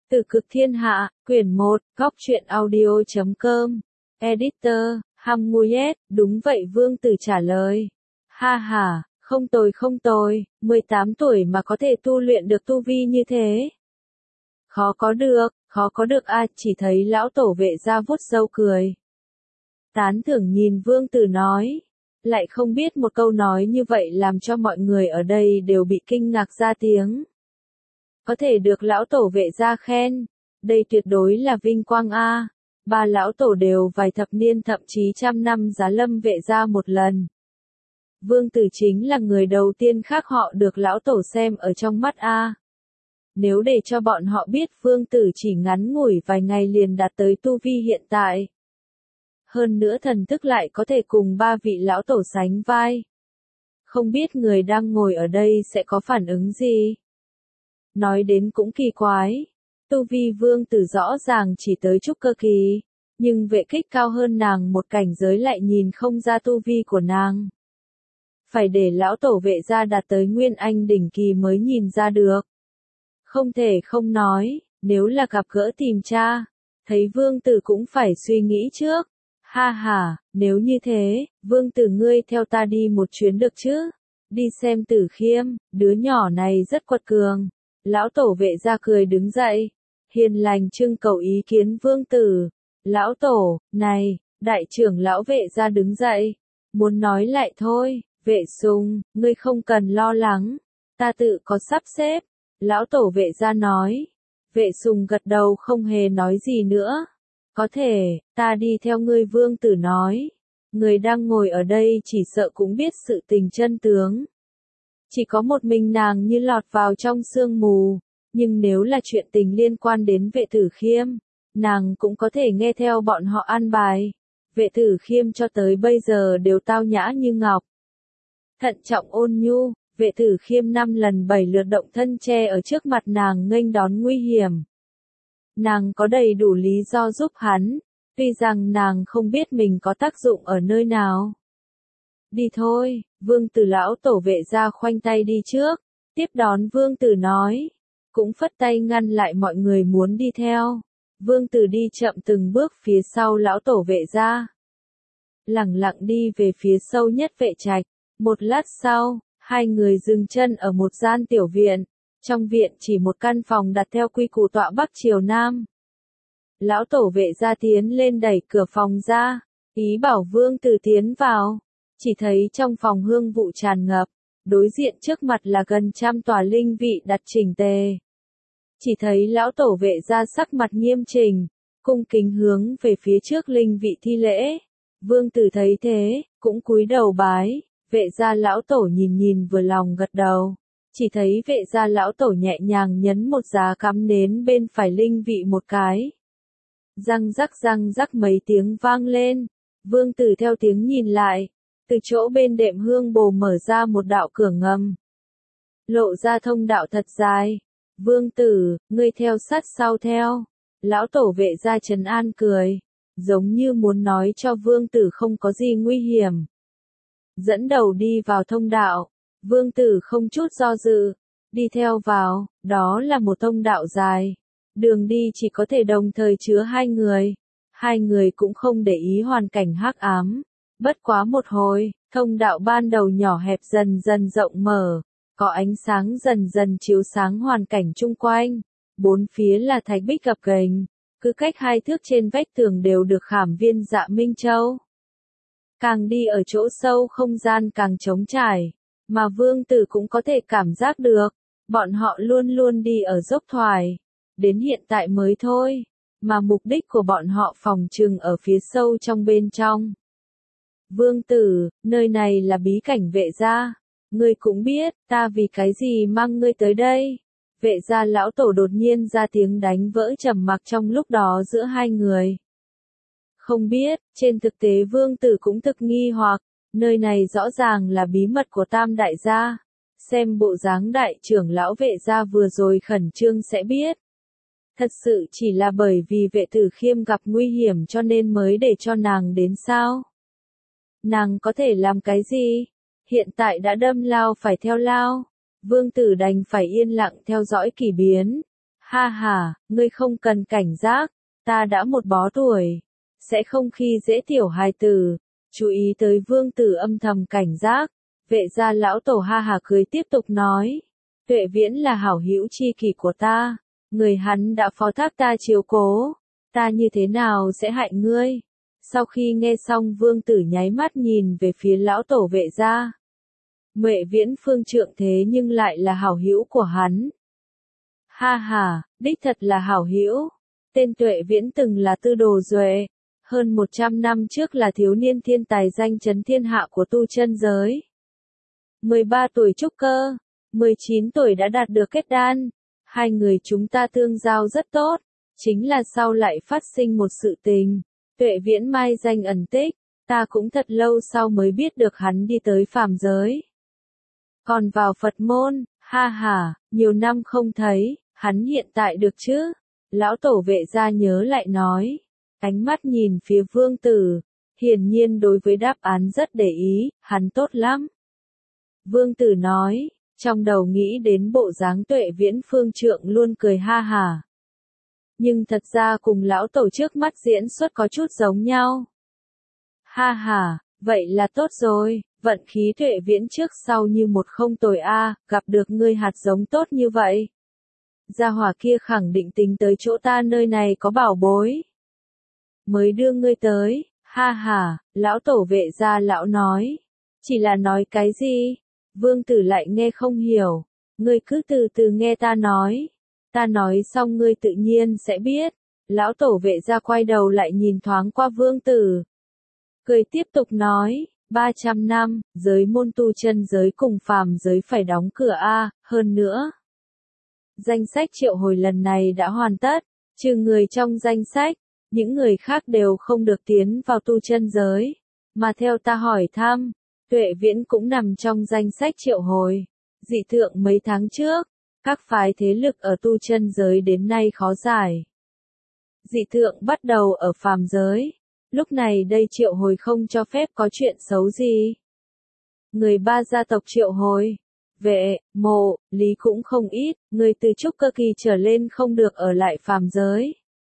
Từ Cực Thiên Hạ, quyển 1, góc truyện audio.com. Editor, Hamuyet, đúng vậy Vương Tử trả lời. Ha ha, không tồi, 18 tuổi mà có thể tu luyện được tu vi như thế. Khó có được chỉ thấy lão tổ vệ gia vuốt râu cười. Tán thưởng nhìn Vương Tử nói. Lại không biết một câu nói như vậy làm cho mọi người ở đây đều bị kinh ngạc ra tiếng. Có thể được lão tổ vệ gia khen, đây tuyệt đối là vinh quang a. Ba lão tổ đều vài thập niên thậm chí trăm năm giá lâm vệ gia một lần. Vương Tử chính là người đầu tiên khác họ được lão tổ xem ở trong mắt a. Nếu để cho bọn họ biết Vương Tử chỉ ngắn ngủi vài ngày liền đạt tới tu vi hiện tại. Hơn nữa thần thức lại có thể cùng ba vị lão tổ sánh vai. Không biết người đang ngồi ở đây sẽ có phản ứng gì? Nói đến cũng kỳ quái. Tu vi Vương Tử rõ ràng chỉ tới trúc cơ kỳ. Nhưng vệ kích cao hơn nàng một cảnh giới lại nhìn không ra tu vi của nàng. Phải để lão tổ vệ gia đạt tới nguyên anh đỉnh kỳ mới nhìn ra được. Không thể không nói, nếu là gặp gỡ tìm cha, thấy Vương Tử cũng phải suy nghĩ trước. Ha ha, nếu như thế, Vương Tử ngươi theo ta đi một chuyến được chứ? Đi xem Tử Khiêm, đứa nhỏ này rất quật cường. Lão tổ vệ gia cười đứng dậy, hiền lành trưng cầu ý kiến Vương Tử. Lão tổ, này, đại trưởng lão vệ gia đứng dậy, muốn nói lại thôi, vệ sung, ngươi không cần lo lắng, ta tự có sắp xếp. Lão tổ vệ gia nói, vệ sung gật đầu không hề nói gì nữa. Có thể, ta đi theo ngươi Vương Tử nói, người đang ngồi ở đây chỉ sợ cũng biết sự tình chân tướng. Chỉ có một mình nàng như lọt vào trong sương mù, nhưng nếu là chuyện tình liên quan đến vệ Tử Khiêm, nàng cũng có thể nghe theo bọn họ an bài. Vệ Tử Khiêm cho tới bây giờ đều tao nhã như ngọc. Thận trọng ôn nhu, vệ Tử Khiêm 5 lần 7 lượt động thân che ở trước mặt nàng nghênh đón nguy hiểm. Nàng có đầy đủ lý do giúp hắn, tuy rằng nàng không biết mình có tác dụng ở nơi nào. Đi thôi, Vương Tử lão tổ vệ gia khoanh tay đi trước, tiếp đón Vương Tử nói, cũng phất tay ngăn lại mọi người muốn đi theo. Vương Tử đi chậm từng bước phía sau lão tổ vệ gia. Lẳng lặng đi về phía sâu nhất vệ trạch, một lát sau, hai người dừng chân ở một gian tiểu viện. Trong viện chỉ một căn phòng đặt theo quy củ tọa bắc chiều nam. Lão tổ vệ gia tiến lên đẩy cửa phòng ra, ý bảo Vương Tử tiến vào. Chỉ thấy trong phòng hương vụ tràn ngập, đối diện trước mặt là gần trăm tòa linh vị đặt chỉnh tề. Chỉ thấy lão tổ vệ gia sắc mặt nghiêm chỉnh, cung kính hướng về phía trước linh vị thi lễ. Vương Tử thấy thế, cũng cúi đầu bái, vệ gia lão tổ nhìn vừa lòng gật đầu. Chỉ thấy vệ gia lão tổ nhẹ nhàng nhấn một giá cắm nến bên phải linh vị một cái. Răng rắc mấy tiếng vang lên. Vương Tử theo tiếng nhìn lại, từ chỗ bên đệm hương bồ mở ra một đạo cửa ngầm. Lộ ra thông đạo thật dài. Vương Tử, ngươi theo sát sau theo. Lão tổ vệ gia trấn an cười, giống như muốn nói cho Vương Tử không có gì nguy hiểm. Dẫn đầu đi vào thông đạo. Vương Tử không chút do dự, đi theo vào, đó là một thông đạo dài. Đường đi chỉ có thể đồng thời chứa hai người. Hai người cũng không để ý hoàn cảnh hắc ám. Bất quá một hồi, thông đạo ban đầu nhỏ hẹp dần dần rộng mở, có ánh sáng dần dần chiếu sáng hoàn cảnh chung quanh. Bốn phía là thạch bích gập ghềnh, cứ cách 2 thước trên vách tường đều được khảm viên dạ minh châu. Càng đi ở chỗ sâu không gian càng trống trải. Mà Vương Tử cũng có thể cảm giác được, bọn họ luôn luôn đi ở dốc thoải, đến hiện tại mới thôi, mà mục đích của bọn họ phòng trừng ở phía sâu trong bên trong. Vương Tử, nơi này là bí cảnh vệ gia, ngươi cũng biết, ta vì cái gì mang ngươi tới đây. Vệ gia lão tổ đột nhiên ra tiếng đánh vỡ trầm mặc trong lúc đó giữa hai người. Không biết, trên thực tế Vương Tử cũng thực nghi hoặc. Nơi này rõ ràng là bí mật của Tam đại gia. Xem bộ dáng đại trưởng lão vệ gia vừa rồi khẩn trương sẽ biết. Thật sự chỉ là bởi vì vệ Tử Khiêm gặp nguy hiểm cho nên mới để cho nàng đến sao? Nàng có thể làm cái gì? Hiện tại đã đâm lao phải theo lao. Vương Tử đành phải yên lặng theo dõi kỳ biến. Ha ha, ngươi không cần cảnh giác, ta đã một bó tuổi, sẽ không khi dễ tiểu hài tử. Chú ý tới vương tử âm thầm cảnh giác, vệ gia lão tổ ha hà cười tiếp tục nói. Tuệ Viễn là hảo hữu tri kỷ của ta, người hắn đã phó thác ta chiếu cố, ta như thế nào sẽ hại ngươi? Sau khi nghe xong vương tử nháy mắt nhìn về phía lão tổ vệ gia. Tuệ Viễn phương trượng thế nhưng lại là hảo hữu của hắn. Ha ha, đích thật là hảo hữu. Tên Tuệ Viễn từng là tư đồ duệ, hơn 100 năm trước là thiếu niên thiên tài danh chấn thiên hạ của tu chân giới. 13 tuổi trúc cơ, 19 tuổi đã đạt được kết đan. Hai người chúng ta tương giao rất tốt, chính là sau lại phát sinh một sự tình. Tuệ Viễn mai danh ẩn tích, ta cũng thật lâu sau mới biết được hắn đi tới phàm giới. Còn vào Phật môn, ha ha, nhiều năm không thấy, hắn hiện tại được chứ? Lão tổ vệ gia nhớ lại nói, ánh mắt nhìn phía vương tử, hiển nhiên đối với đáp án rất để ý, hắn tốt lắm. Vương tử nói, trong đầu nghĩ đến bộ dáng Tuệ Viễn phương trượng luôn cười ha hà. Nhưng thật ra cùng lão tổ trước mắt diễn xuất có chút giống nhau. Ha ha, vậy là tốt rồi, vận khí Tuệ Viễn trước sau như một không tồi a, gặp được ngươi hạt giống tốt như vậy. Gia hỏa kia khẳng định tính tới chỗ ta nơi này có bảo bối. Mới đưa ngươi tới, ha ha, lão tổ vệ gia lão nói. Chỉ là nói cái gì? Vương tử lại nghe không hiểu. Ngươi cứ từ từ nghe ta nói. Ta nói xong ngươi tự nhiên sẽ biết. Lão tổ vệ gia quay đầu lại nhìn thoáng qua vương tử. Cười tiếp tục nói, 300 năm, giới môn tu chân giới cùng phàm giới phải đóng cửa a, hơn nữa. Danh sách triệu hồi lần này đã hoàn tất, trừ người trong danh sách, những người khác đều không được tiến vào tu chân giới. Mà theo ta hỏi thăm, Tuệ Viễn cũng nằm trong danh sách triệu hồi. Dị thượng mấy tháng trước, các phái thế lực ở tu chân giới đến nay khó giải. Dị thượng bắt đầu ở phàm giới. Lúc này đây triệu hồi không cho phép có chuyện xấu gì. Người ba gia tộc triệu hồi. Vệ, mộ, lý cũng không ít, người từ trúc cơ kỳ trở lên không được ở lại phàm giới.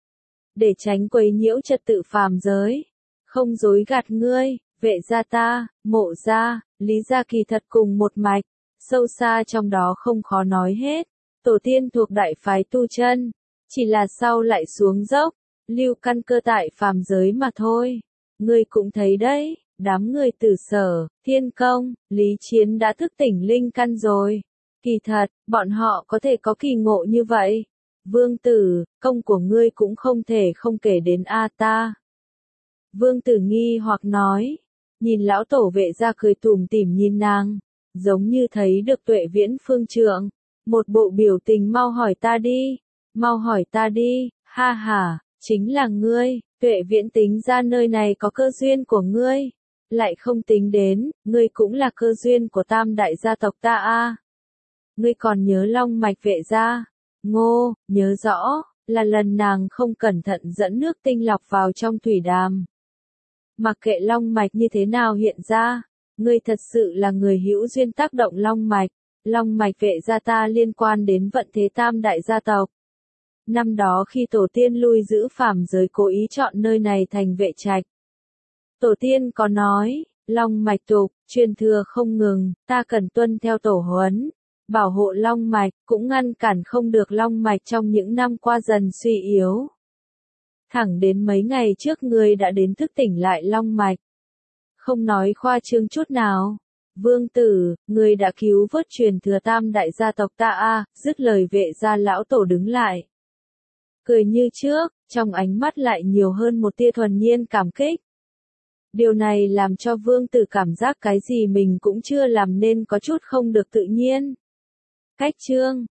Để tránh quấy nhiễu trật tự phàm giới. Không dối gạt ngươi, vệ gia ta, mộ gia, lý gia kỳ thật cùng một mạch, sâu xa trong đó không khó nói hết. Tổ tiên thuộc đại phái tu chân, chỉ là sau lại xuống dốc, lưu căn cơ tại phàm giới mà thôi. Ngươi cũng thấy đấy. Đám người Tử Sở, Thiên Công, Lý Chiến đã thức tỉnh linh căn rồi. Kỳ thật, bọn họ có thể có kỳ ngộ như vậy. Vương tử, công của ngươi cũng không thể không kể đến a ta. Vương tử nghi hoặc nói, nhìn lão tổ vệ gia cười tủm tỉm nhìn nàng, giống như thấy được Tuệ Viễn phương trượng. Một bộ biểu tình mau hỏi ta đi, mau hỏi ta đi, ha ha, chính là ngươi, Tuệ Viễn tính ra nơi này có cơ duyên của ngươi. Lại không tính đến, ngươi cũng là cơ duyên của tam đại gia tộc ta a. Ngươi còn nhớ long mạch vệ gia? Ngô, nhớ rõ, là lần nàng không cẩn thận dẫn nước tinh lọc vào trong thủy đàm. Mặc kệ long mạch như thế nào hiện ra, ngươi thật sự là người hữu duyên tác động long mạch. Long mạch vệ gia ta liên quan đến vận thế tam đại gia tộc. Năm đó khi tổ tiên lui giữ phàm giới cố ý chọn nơi này thành vệ trạch. Tổ tiên có nói, long mạch tục, truyền thừa không ngừng, ta cần tuân theo tổ huấn, bảo hộ long mạch, cũng ngăn cản không được long mạch trong những năm qua dần suy yếu. Thẳng đến mấy ngày trước ngươi đã đến thức tỉnh lại long mạch. Không nói khoa trương chút nào. Vương tử, ngươi đã cứu vớt truyền thừa tam đại gia tộc ta a, dứt lời vệ gia lão tổ đứng lại. Cười như trước, trong ánh mắt lại nhiều hơn một tia thuần nhiên cảm kích. Điều này làm cho vương tử cảm giác cái gì mình cũng chưa làm nên có chút không được tự nhiên. Cách chương